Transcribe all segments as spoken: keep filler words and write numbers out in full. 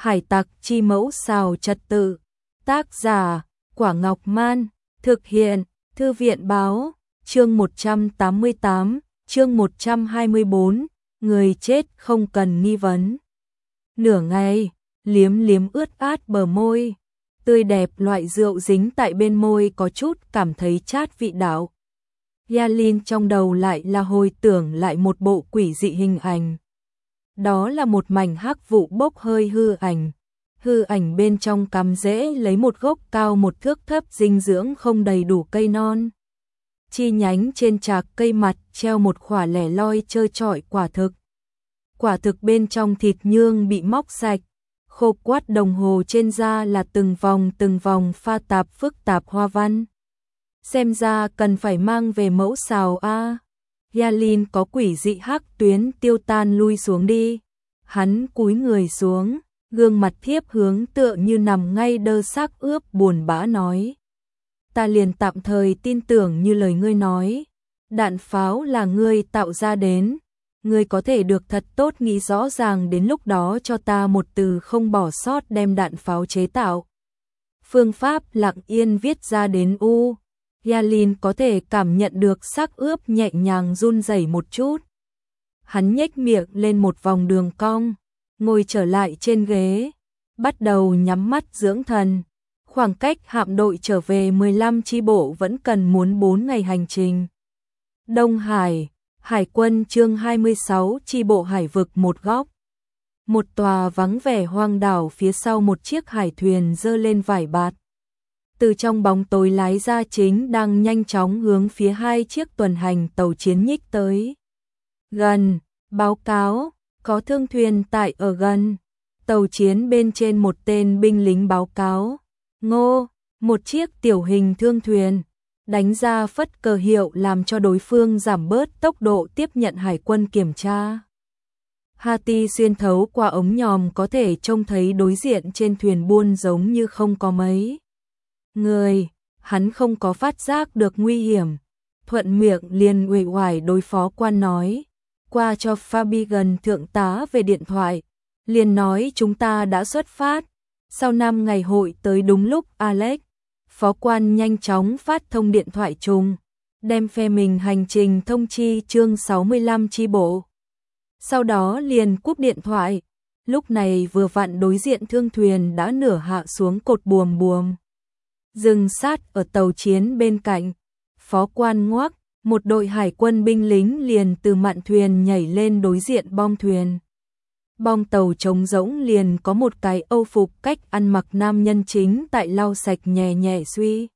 Hải tặc chi mẫu xào trật tự. Tác giả, Quả Ngọc Man. Thực hiện, Thư viện báo. Chương một trăm tám mươi tám, chương một trăm hai mươi bốn, người chết không cần nghi vấn. Nửa ngày, liếm liếm ướt át bờ môi, tươi đẹp loại rượu dính tại bên môi có chút cảm thấy chát vị đạo. Yalin trong đầu lại là hồi tưởng lại một bộ quỷ dị hình ảnh. Đó là một mảnh hắc vụ bốc hơi hư ảnh. Hư ảnh bên trong cắm rễ lấy một gốc cao một thước thấp dinh dưỡng không đầy đủ cây non. Chi nhánh trên trạc cây mặt treo một khỏa lẻ loi trơ trọi quả thực. Quả thực bên trong thịt nhương bị móc sạch, khô quắt đồng hồ trên da là từng vòng từng vòng pha tạp phức tạp hoa văn. Xem ra cần phải mang về mẫu xào a. À. Yalin có quỷ dị hắc tuyến tiêu tan lui xuống đi. Hắn cúi người xuống, gương mặt thiếp hướng tựa như nằm ngay đơ xác ướp buồn bã nói. Ta liền tạm thời tin tưởng như lời ngươi nói. Đạn pháo là ngươi tạo ra đến. Ngươi có thể được thật tốt nghĩ rõ ràng đến lúc đó cho ta một từ không bỏ sót đem đạn pháo chế tạo. Phương pháp lặng yên viết ra đến U. Yalin có thể cảm nhận được xác ướp nhẹ nhàng run rẩy một chút. Hắn nhếch miệng lên một vòng đường cong, ngồi trở lại trên ghế, bắt đầu nhắm mắt dưỡng thần. Khoảng cách hạm đội trở về mười lăm chi bộ vẫn cần muốn bốn ngày hành trình. Đông Hải, Hải quân chương hai mươi sáu chi bộ hải vực một góc. Một tòa vắng vẻ hoang đảo phía sau một chiếc hải thuyền dơ lên vải bạt. Từ trong bóng tối lái ra chính đang nhanh chóng hướng phía hai chiếc tuần hành tàu chiến nhích tới. Gần, báo cáo, có thương thuyền tại ở gần. Tàu chiến bên trên một tên binh lính báo cáo. Ngô, một chiếc tiểu hình thương thuyền, đánh ra phất cờ hiệu làm cho đối phương giảm bớt tốc độ tiếp nhận hải quân kiểm tra. Hati xuyên thấu qua ống nhòm có thể trông thấy đối diện trên thuyền buôn giống như không có mấy người, hắn không có phát giác được nguy hiểm, thuận miệng liền uể oải đối phó quan nói, qua cho Fabian thượng tá về điện thoại, liền nói chúng ta đã xuất phát. Sau năm ngày hội tới đúng lúc Alex, phó quan nhanh chóng phát thông điện thoại chung, đem phe mình hành trình thông chi chương sáu mươi lăm chi bộ. Sau đó liền cúp điện thoại, lúc này vừa vặn đối diện thương thuyền đã nửa hạ xuống cột buồm buồm. Dừng sát ở tàu chiến bên cạnh, phó quan ngoác, một đội hải quân binh lính liền từ mạn thuyền nhảy lên đối diện bong thuyền. Bong tàu trống rỗng liền có một cái âu phục cách ăn mặc nam nhân chính tại lau sạch nhẹ nhẹ suy.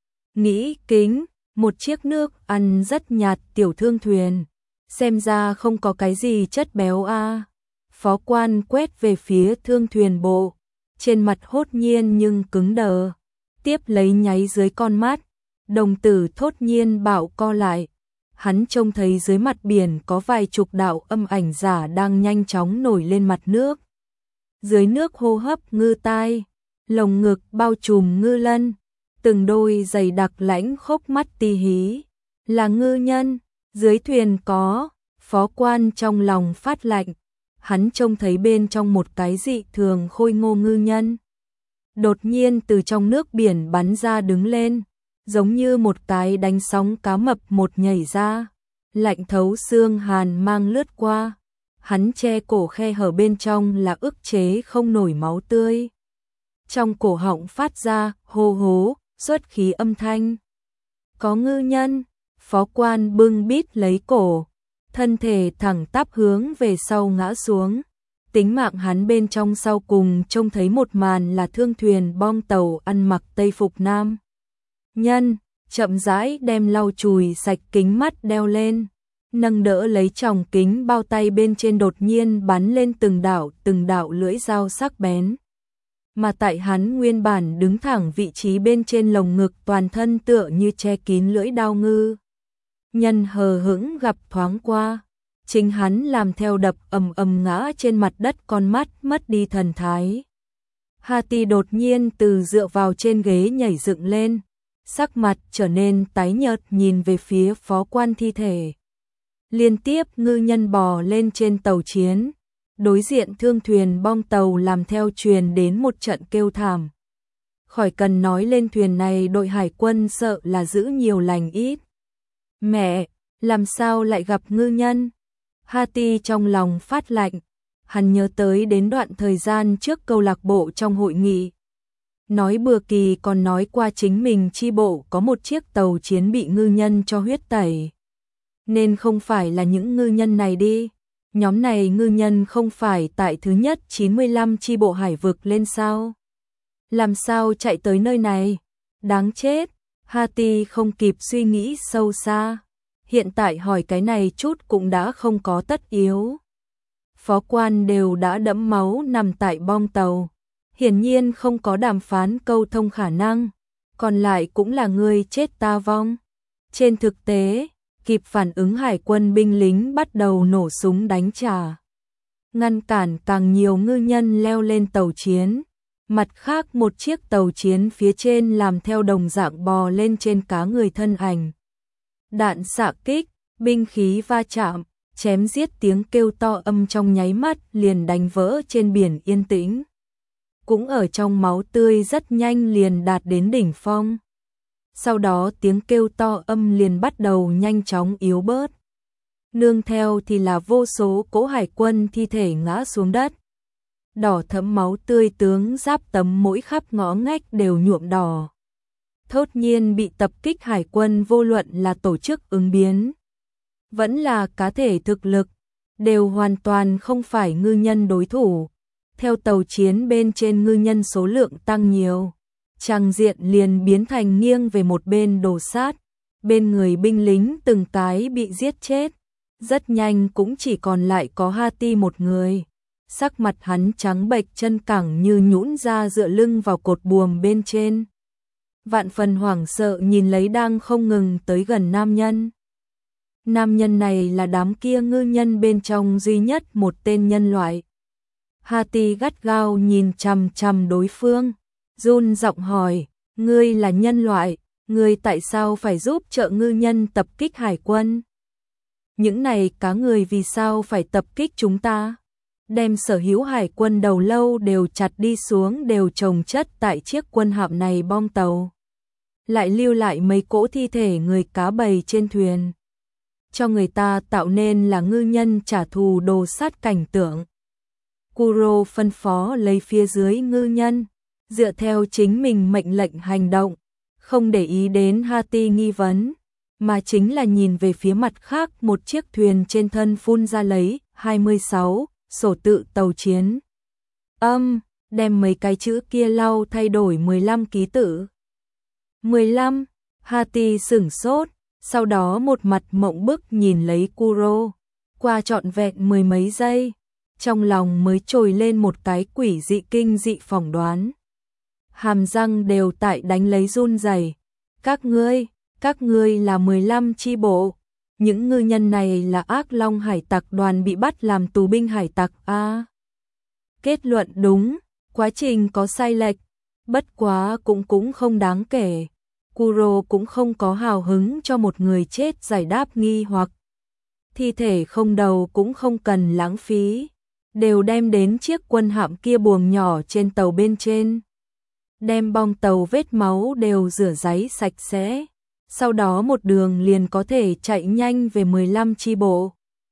Nghĩ kính, một chiếc nước ăn rất nhạt tiểu thương thuyền. Xem ra không có cái gì chất béo a. À. Phó quan quét về phía thương thuyền bộ. Trên mặt hốt nhiên nhưng cứng đờ. Tiếp lấy nháy dưới con mắt. Đồng tử thốt nhiên bảo co lại. Hắn trông thấy dưới mặt biển có vài chục đạo âm ảnh giả đang nhanh chóng nổi lên mặt nước. Dưới nước hô hấp ngư tai, lồng ngực bao trùm ngư lân, từng đôi giày đặc lãnh khốc mắt tì hí. Là ngư nhân, dưới thuyền có, phó quan trong lòng phát lạnh. Hắn trông thấy bên trong một cái dị thường khôi ngô ngư nhân. Đột nhiên từ trong nước biển bắn ra đứng lên. Giống như một cái đánh sóng cá mập một nhảy ra, lạnh thấu xương hàn mang lướt qua, hắn che cổ khe hở bên trong là ức chế không nổi máu tươi. Trong cổ họng phát ra hô hố, xuất khí âm thanh. Có ngư nhân, phó quan bưng bít lấy cổ, thân thể thẳng tắp hướng về sau ngã xuống. Tính mạng hắn bên trong sau cùng trông thấy một màn là thương thuyền bong tàu ăn mặc tây phục nam. Nhân, chậm rãi đem lau chùi sạch kính mắt đeo lên, nâng đỡ lấy tròng kính bao tay bên trên đột nhiên bắn lên từng đạo từng đạo lưỡi dao sắc bén. Mà tại hắn nguyên bản đứng thẳng vị trí bên trên lồng ngực toàn thân tựa như che kín lưỡi đao ngư. Nhân hờ hững gặp thoáng qua, chính hắn làm theo đập ầm ầm ngã trên mặt đất con mắt mất đi thần thái. Hati đột nhiên từ dựa vào trên ghế nhảy dựng lên. Sắc mặt trở nên tái nhợt nhìn về phía phó quan thi thể. Liên tiếp ngư nhân bò lên trên tàu chiến, đối diện thương thuyền bong tàu làm theo truyền đến một trận kêu thảm. Khỏi cần nói lên thuyền này đội hải quân sợ là giữ nhiều lành ít. Mẹ, làm sao lại gặp ngư nhân? Hati trong lòng phát lạnh, hắn nhớ tới đến đoạn thời gian trước câu lạc bộ trong hội nghị. Nói Bừa Kỳ còn nói qua chính mình chi bộ có một chiếc tàu chiến bị ngư nhân cho huyết tẩy. Nên không phải là những ngư nhân này đi. Nhóm này ngư nhân không phải tại thứ nhất chín mươi lăm chi bộ hải vực lên sao? Làm sao chạy tới nơi này? Đáng chết, Hati không kịp suy nghĩ sâu xa. Hiện tại hỏi cái này chút cũng đã không có tất yếu. Phó quan đều đã đẫm máu nằm tại bong tàu. Hiển nhiên không có đàm phán câu thông khả năng. Còn lại cũng là người chết ta vong. Trên thực tế, kịp phản ứng hải quân binh lính bắt đầu nổ súng đánh trả. Ngăn cản càng nhiều ngư nhân leo lên tàu chiến. Mặt khác một chiếc tàu chiến phía trên làm theo đồng dạng bò lên trên cá người thân ảnh. Đạn xạ kích, binh khí va chạm, chém giết tiếng kêu to âm trong nháy mắt liền đánh vỡ trên biển yên tĩnh. Cũng ở trong máu tươi rất nhanh liền đạt đến đỉnh phong. Sau đó tiếng kêu to âm liền bắt đầu nhanh chóng yếu bớt. Nương theo thì là vô số cỗ hải quân thi thể ngã xuống đất. Đỏ thẫm máu tươi tướng giáp tấm mỗi khắp ngõ ngách đều nhuộm đỏ. Thốt nhiên bị tập kích hải quân vô luận là tổ chức ứng biến, vẫn là cá thể thực lực, đều hoàn toàn không phải ngư nhân đối thủ. Theo tàu chiến bên trên ngư nhân số lượng tăng nhiều, tràng diện liền biến thành nghiêng về một bên đổ sát, bên người binh lính từng cái bị giết chết. Rất nhanh cũng chỉ còn lại có Hati một người. Sắc mặt hắn trắng bệch, chân cẳng như nhũn ra dựa lưng vào cột buồm bên trên. Vạn phần hoảng sợ nhìn lấy đang không ngừng tới gần nam nhân. Nam nhân này là đám kia ngư nhân bên trong duy nhất một tên nhân loại. Hati gắt gao nhìn chằm chằm đối phương, run giọng hỏi, ngươi là nhân loại, ngươi tại sao phải giúp trợ ngư nhân tập kích hải quân? Những này cá người vì sao phải tập kích chúng ta? Đem sở hữu hải quân đầu lâu đều chặt đi xuống, đều chồng chất tại chiếc quân hạm này bong tàu. Lại lưu lại mấy cỗ thi thể người cá bầy trên thuyền. Cho người ta tạo nên là ngư nhân trả thù đồ sát cảnh tượng. Kuro phân phó lấy phía dưới ngư nhân, dựa theo chính mình mệnh lệnh hành động, không để ý đến Hati nghi vấn, mà chính là nhìn về phía mặt khác một chiếc thuyền trên thân phun ra lấy hai mươi sáu sổ tự tàu chiến. Âm, đem mấy cái chữ kia lau thay đổi mười lăm ký tự. mười lăm, Hati sửng sốt, sau đó một mặt mộng bức nhìn lấy Kuro, qua trọn vẹn mười mấy giây, trong lòng mới trồi lên một cái quỷ dị kinh dị phỏng đoán. Hàm răng đều tại đánh lấy run rẩy. Các ngươi, các ngươi là mười lăm chi bộ. Những ngư nhân này là Ác Long hải tặc đoàn bị bắt làm tù binh hải tặc a. À, kết luận đúng, quá trình có sai lệch, bất quá cũng cũng không đáng kể. Kuro cũng không có hào hứng cho một người chết giải đáp nghi hoặc. Thi thể không đầu cũng không cần lãng phí, đều đem đến chiếc quân hạm kia buồng nhỏ trên tàu bên trên. Đem bong tàu vết máu đều rửa ráy sạch sẽ. Sau đó một đường liền có thể chạy nhanh về mười lăm chi bộ.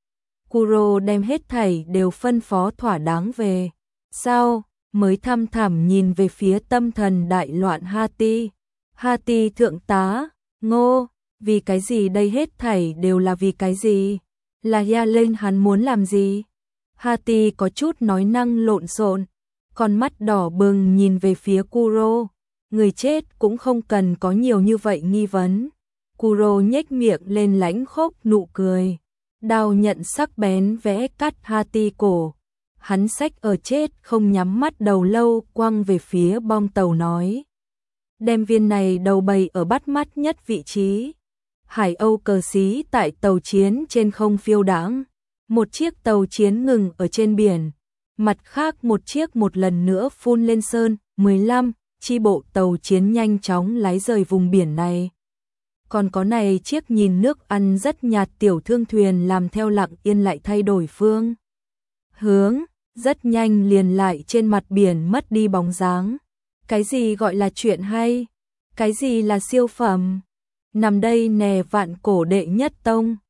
Kuro đem hết thảy đều phân phó thỏa đáng về. Sau, mới thăm thẳm nhìn về phía tâm thần đại loạn Hati. Hati thượng tá, Ngô, vì cái gì đây, hết thảy đều là vì cái gì? Là ya lên hắn muốn làm gì? Hati có chút nói năng lộn xộn, con mắt đỏ bừng nhìn về phía Kuro. Người chết cũng không cần có nhiều như vậy nghi vấn. Kuro nhếch miệng lên lãnh khốc nụ cười. Đao nhận sắc bén vẽ cắt Hati cổ. Hắn xách ở chết không nhắm mắt đầu lâu quăng về phía bong tàu nói. Đem viên này đầu bầy ở bắt mắt nhất vị trí. Hải Âu cờ xí tại tàu chiến trên không phiêu đãng. Một chiếc tàu chiến ngừng ở trên biển. Mặt khác một chiếc một lần nữa phun lên sơn. mười lăm chi bộ tàu chiến nhanh chóng lái rời vùng biển này. Còn có này chiếc nhìn nước ăn rất nhạt tiểu thương thuyền làm theo lặng yên lại thay đổi phương hướng, rất nhanh liền lại trên mặt biển mất đi bóng dáng. Cái gì gọi là chuyện hay? Cái gì là siêu phẩm? Nằm đây nè vạn cổ đệ nhất tông.